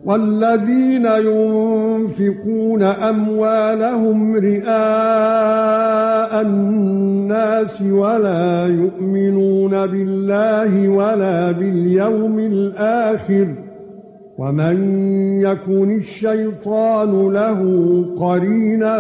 والذين ينفقون اموالهم رئاء الناس ولا يؤمنون بالله ولا باليوم الآخر ومن يكن الشيطان له قرينا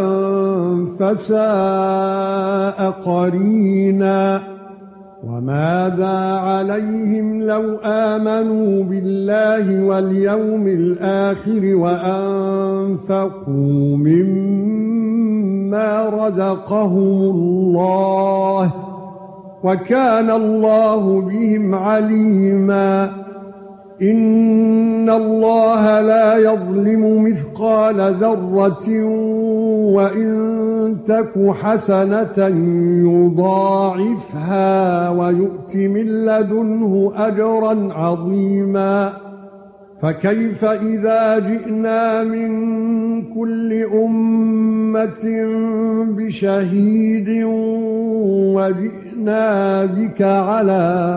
فساء قرينا وماذا عليهم لو آمنوا بالله واليوم الآخر وأنفقوا مما رزقهم الله وكان الله بهم عليما ان الله لا يظلم مثقال ذرة وان تك حسنة يضاعفها ويؤت من لدنه اجرا عظيما فكيف اذا جئنا من كل امة بشهيد وجئنا بك على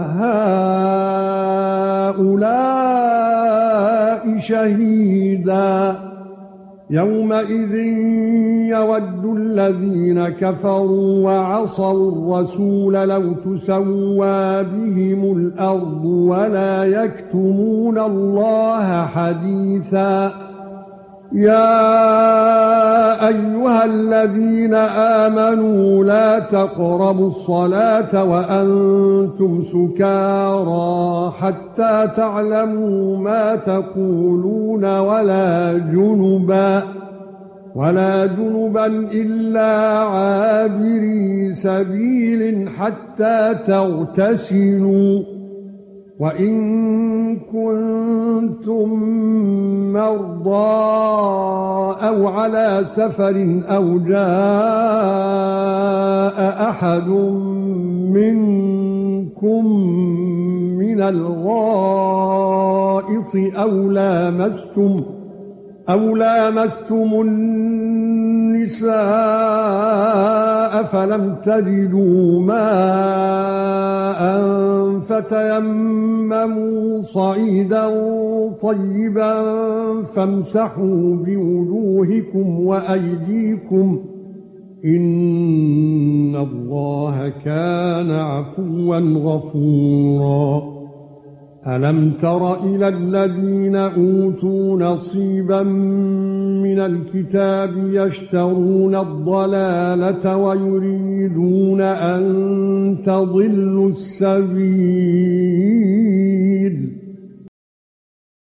هؤلاء شهيدا يومئذ يود الذين كفروا وعصوا الرسول لو تسوى بهم الأرض ولا يكتمون الله حديثا يا ايها الذين امنوا لا تقربوا الصلاة وانتم سكارى حتى تعلموا ما تقولون ولا جنبا الا عابري سبيل حتى تغتسلوا وَإِن كُنتُم مَّرْضَىٰ أَوْ عَلَىٰ سَفَرٍ أَوْ جَاءَ أَحَدٌ مِّنكُم مِّنَ الْغَائِطِ أَوْ لَامَسْتُمُ النِّسَاءَ فَلَمْ تَجِدُوا مَاءً فَتَيَمَّمُوا صَعِيدًا طَيِّبًا فَامْسَحُوا بِوُجُوهِكُمْ وَأَيْدِيكُمْ إِنَّ اللَّهَ كَانَ عَفُوًّا غَفُورًا أَلَمْ تَرَ إِلَى الَّذِينَ أُوتُوا نَصِيبًا مِنَ الْكِتَابِ يَشْتَرُونَ الضَّلَالَةَ وَيُرِيدُونَ أَن تَضِلُّوا السَّبِيلَ